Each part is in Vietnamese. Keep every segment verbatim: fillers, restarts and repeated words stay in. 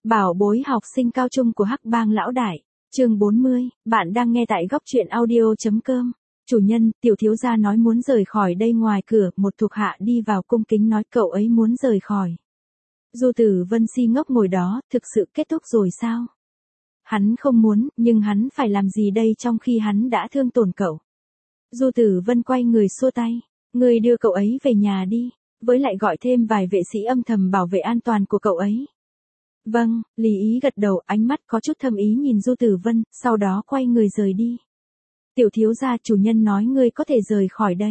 Bảo bối học sinh cao trung của Hắc Bang lão đại, chương bốn mươi, bạn đang nghe tại góc truyện audio.com. Chủ nhân, tiểu thiếu gia nói muốn rời khỏi đây. Ngoài cửa, một thuộc hạ đi vào cung kính nói cậu ấy muốn rời khỏi. Du Tử Vân si ngốc ngồi đó, thực sự kết thúc rồi sao? Hắn không muốn, nhưng hắn phải làm gì đây trong khi hắn đã thương tổn cậu? Du Tử Vân quay người xua tay, người đưa cậu ấy về nhà đi, với lại gọi thêm vài vệ sĩ âm thầm bảo vệ an toàn của cậu ấy. Vâng, Lý Ý gật đầu, ánh mắt có chút thâm ý nhìn Du Tử Vân, sau đó quay người rời đi. Tiểu thiếu gia, chủ nhân nói ngươi có thể rời khỏi đây.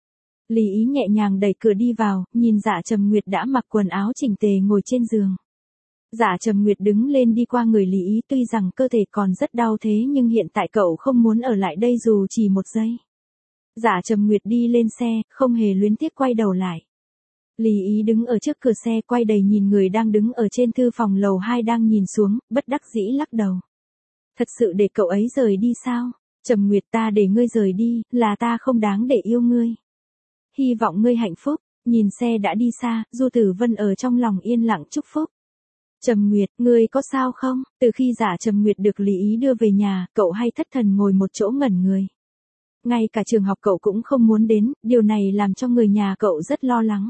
Lý Ý nhẹ nhàng đẩy cửa đi vào, nhìn Dạ Trầm Nguyệt đã mặc quần áo chỉnh tề ngồi trên giường. Dạ Trầm Nguyệt đứng lên đi qua người Lý Ý, tuy rằng cơ thể còn rất đau thế nhưng hiện tại cậu không muốn ở lại đây dù chỉ một giây. Dạ Trầm Nguyệt đi lên xe, không hề luyến tiếc quay đầu lại. Lý Ý đứng ở trước cửa xe quay đầy nhìn người đang đứng ở trên thư phòng lầu hai đang nhìn xuống, bất đắc dĩ lắc đầu. Thật sự để cậu ấy rời đi sao? Trầm Nguyệt, ta để ngươi rời đi, là ta không đáng để yêu ngươi. Hy vọng ngươi hạnh phúc. Nhìn xe đã đi xa, Du Tử Vân ở trong lòng yên lặng chúc phúc. Trầm Nguyệt, ngươi có sao không? Từ khi Dạ Trầm Nguyệt được Lý Ý đưa về nhà, cậu hay thất thần ngồi một chỗ ngẩn người. Ngay cả trường học cậu cũng không muốn đến, điều này làm cho người nhà cậu rất lo lắng.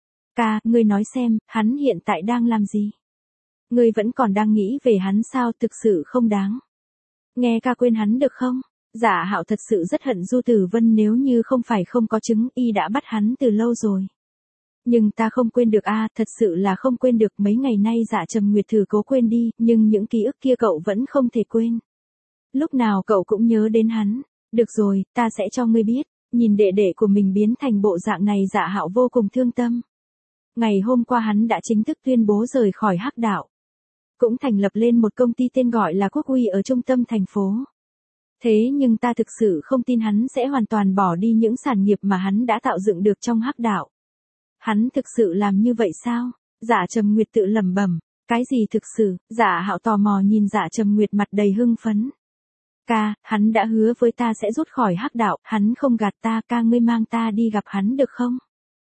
Ca, ngươi nói xem, hắn hiện tại đang làm gì? Ngươi vẫn còn đang nghĩ về hắn sao? Thực sự không đáng. Nghe ca quên hắn được không? Dạ Hạo thật sự rất hận Du Tử Vân, nếu như không phải không có chứng, y đã bắt hắn từ lâu rồi. Nhưng ta không quên được a, thật sự là không quên được. Mấy ngày nay Dạ Trầm Nguyệt thử cố quên đi, nhưng những ký ức kia cậu vẫn không thể quên. Lúc nào cậu cũng nhớ đến hắn. Được rồi, ta sẽ cho ngươi biết. Nhìn đệ đệ của mình biến thành bộ dạng này, Dạ Hạo vô cùng thương tâm. Ngày hôm qua hắn đã chính thức tuyên bố rời khỏi Hắc đạo. Cũng thành lập lên một công ty tên gọi là Quốc Uy ở trung tâm thành phố. Thế nhưng ta thực sự không tin hắn sẽ hoàn toàn bỏ đi những sản nghiệp mà hắn đã tạo dựng được trong Hắc đạo. Hắn thực sự làm như vậy sao? Dạ Trầm Nguyệt tự lẩm bẩm. Cái gì thực sự? Dạ Hạo tò mò nhìn Dạ Trầm Nguyệt mặt đầy hưng phấn. Ca, hắn đã hứa với ta sẽ rút khỏi Hắc đạo, hắn không gạt ta. Ca, ngươi mang ta đi gặp hắn được không?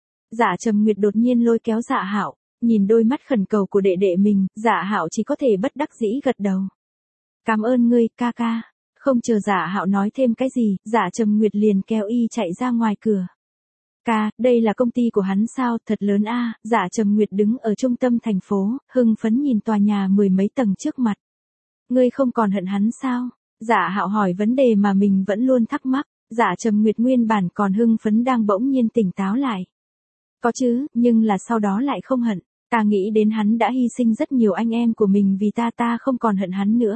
Dạ Trầm Nguyệt đột nhiên lôi kéo Dạ Hạo, nhìn đôi mắt khẩn cầu của đệ đệ mình, Dạ Hạo chỉ có thể bất đắc dĩ gật đầu. Cảm ơn ngươi, ca ca. Không chờ Dạ Hạo nói thêm cái gì, Dạ Trầm Nguyệt liền kéo y chạy ra ngoài cửa. Ca, đây là công ty của hắn sao? Thật lớn a. À. Dạ Trầm Nguyệt đứng ở trung tâm thành phố, hưng phấn nhìn tòa nhà mười mấy tầng trước mặt. Ngươi không còn hận hắn sao? Dạ Hạo hỏi vấn đề mà mình vẫn luôn thắc mắc. Dạ Trầm Nguyệt nguyên bản còn hưng phấn đang bỗng nhiên tỉnh táo lại. Có chứ, nhưng là sau đó lại không hận. Ta nghĩ đến hắn đã hy sinh rất nhiều anh em của mình vì ta, ta không còn hận hắn nữa.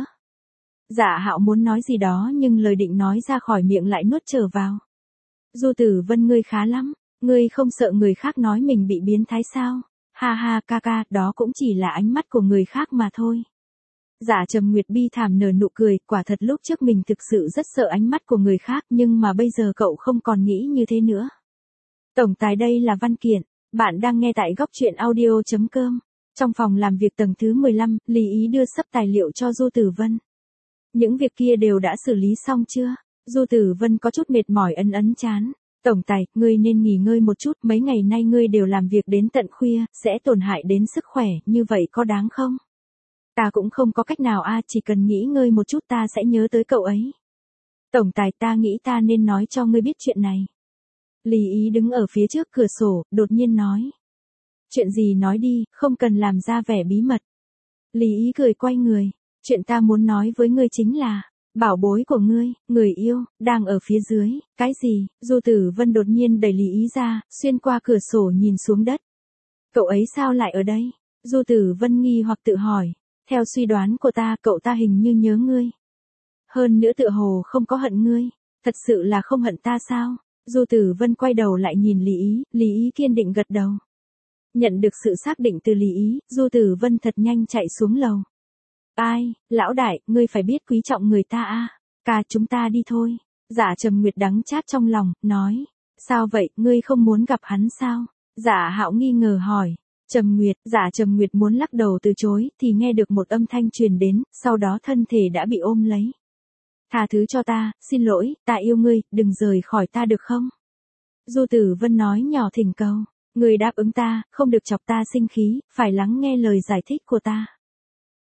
Dạ Hạo muốn nói gì đó nhưng lời định nói ra khỏi miệng lại nuốt trở vào. Du Tử Vân, ngươi khá lắm, ngươi không sợ người khác nói mình bị biến thái sao? Ha ha, ca ca, đó cũng chỉ là ánh mắt của người khác mà thôi. Dạ Trầm Nguyệt bi thảm nở nụ cười, quả thật lúc trước mình thực sự rất sợ ánh mắt của người khác, nhưng mà bây giờ cậu không còn nghĩ như thế nữa. Tổng tài, đây là văn kiện, bạn đang nghe tại góc truyện audio.com. Trong phòng làm việc tầng thứ mười lăm, Lý Ý đưa sấp tài liệu cho Du Tử Vân. Những việc kia đều đã xử lý xong chưa? Du Tử Vân có chút mệt mỏi ấn ấn trán. Tổng tài, ngươi nên nghỉ ngơi một chút, mấy ngày nay ngươi đều làm việc đến tận khuya, sẽ tổn hại đến sức khỏe, như vậy có đáng không? Ta cũng không có cách nào a, chỉ cần nghỉ ngơi một chút ta sẽ nhớ tới cậu ấy. Tổng tài, ta nghĩ ta nên nói cho ngươi biết chuyện này. Lý Ý đứng ở phía trước cửa sổ, đột nhiên nói. Chuyện gì nói đi, không cần làm ra vẻ bí mật. Lý Ý cười quay người. Chuyện ta muốn nói với ngươi chính là, bảo bối của ngươi, người yêu, đang ở phía dưới. Cái gì? Du Tử Vân đột nhiên đẩy Lý Ý ra, xuyên qua cửa sổ nhìn xuống đất. Cậu ấy sao lại ở đây? Du Tử Vân nghi hoặc tự hỏi. Theo suy đoán của ta, cậu ta hình như nhớ ngươi. Hơn nữa tựa hồ không có hận ngươi. Thật sự là không hận ta sao? Du Tử Vân quay đầu lại nhìn Lý Ý, Lý Ý kiên định gật đầu. Nhận được sự xác định từ Lý Ý, Du Tử Vân thật nhanh chạy xuống lầu. Ai, lão đại, ngươi phải biết quý trọng người ta a. Ca, chúng ta đi thôi. Dạ Trầm Nguyệt đắng chát trong lòng, nói. Sao vậy, ngươi không muốn gặp hắn sao? Dạ Hạo nghi ngờ hỏi. Trầm Nguyệt, Dạ Trầm Nguyệt muốn lắc đầu từ chối, thì nghe được một âm thanh truyền đến, sau đó thân thể đã bị ôm lấy. Tha thứ cho ta, xin lỗi, ta yêu ngươi, đừng rời khỏi ta được không? Du Tử Vân nói nhỏ thỉnh cầu. Ngươi đáp ứng ta, không được chọc ta sinh khí, phải lắng nghe lời giải thích của ta.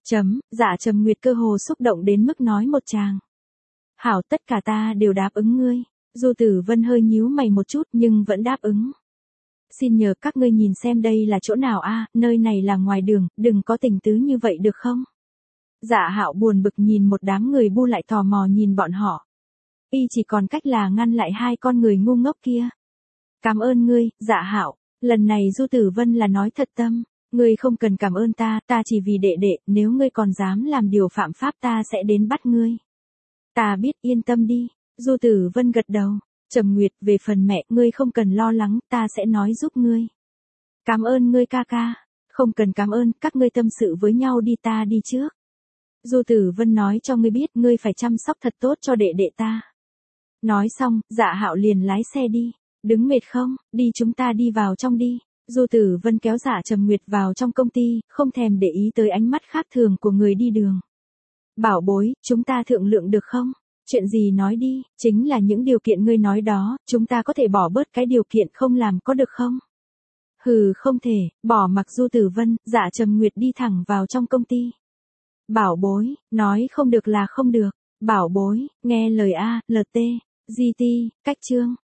Chấm, dạ Trầm Nguyệt cơ hồ xúc động đến mức nói một tràng. Hảo, tất cả ta đều đáp ứng ngươi. Du Tử Vân hơi nhíu mày một chút nhưng vẫn đáp ứng. Xin nhờ các ngươi nhìn xem đây là chỗ nào a, nơi này là ngoài đường, đừng có tình tứ như vậy được không? Dạ Hạo buồn bực nhìn một đám người bu lại tò mò nhìn bọn họ. Y chỉ còn cách là ngăn lại hai con người ngu ngốc kia. Cảm ơn ngươi, Dạ Hạo, lần này Du Tử Vân là nói thật tâm, ngươi không cần cảm ơn ta, ta chỉ vì đệ đệ, nếu ngươi còn dám làm điều phạm pháp ta sẽ đến bắt ngươi. Ta biết, yên tâm đi, Du Tử Vân gật đầu. Trầm Nguyệt, về phần mẹ, ngươi không cần lo lắng, ta sẽ nói giúp ngươi. Cảm ơn ngươi ca ca. Không cần cảm ơn, các ngươi tâm sự với nhau đi, ta đi trước. Du Tử Vân nói cho ngươi biết, ngươi phải chăm sóc thật tốt cho đệ đệ ta. Nói xong, Dạ Hạo liền lái xe đi. Đứng mệt không, đi chúng ta đi vào trong đi. Du Tử Vân kéo Dạ Trầm Nguyệt vào trong công ty, không thèm để ý tới ánh mắt khác thường của người đi đường. Bảo bối, chúng ta thượng lượng được không? Chuyện gì nói đi, chính là những điều kiện ngươi nói đó, chúng ta có thể bỏ bớt cái điều kiện không làm có được không? Hừ, không thể, bỏ mặc Du Tử Vân, Dạ Trầm Nguyệt đi thẳng vào trong công ty. Bảo bối, nói không được là không được. Bảo bối, nghe lời A, lờ tê, giê tê, cách chương.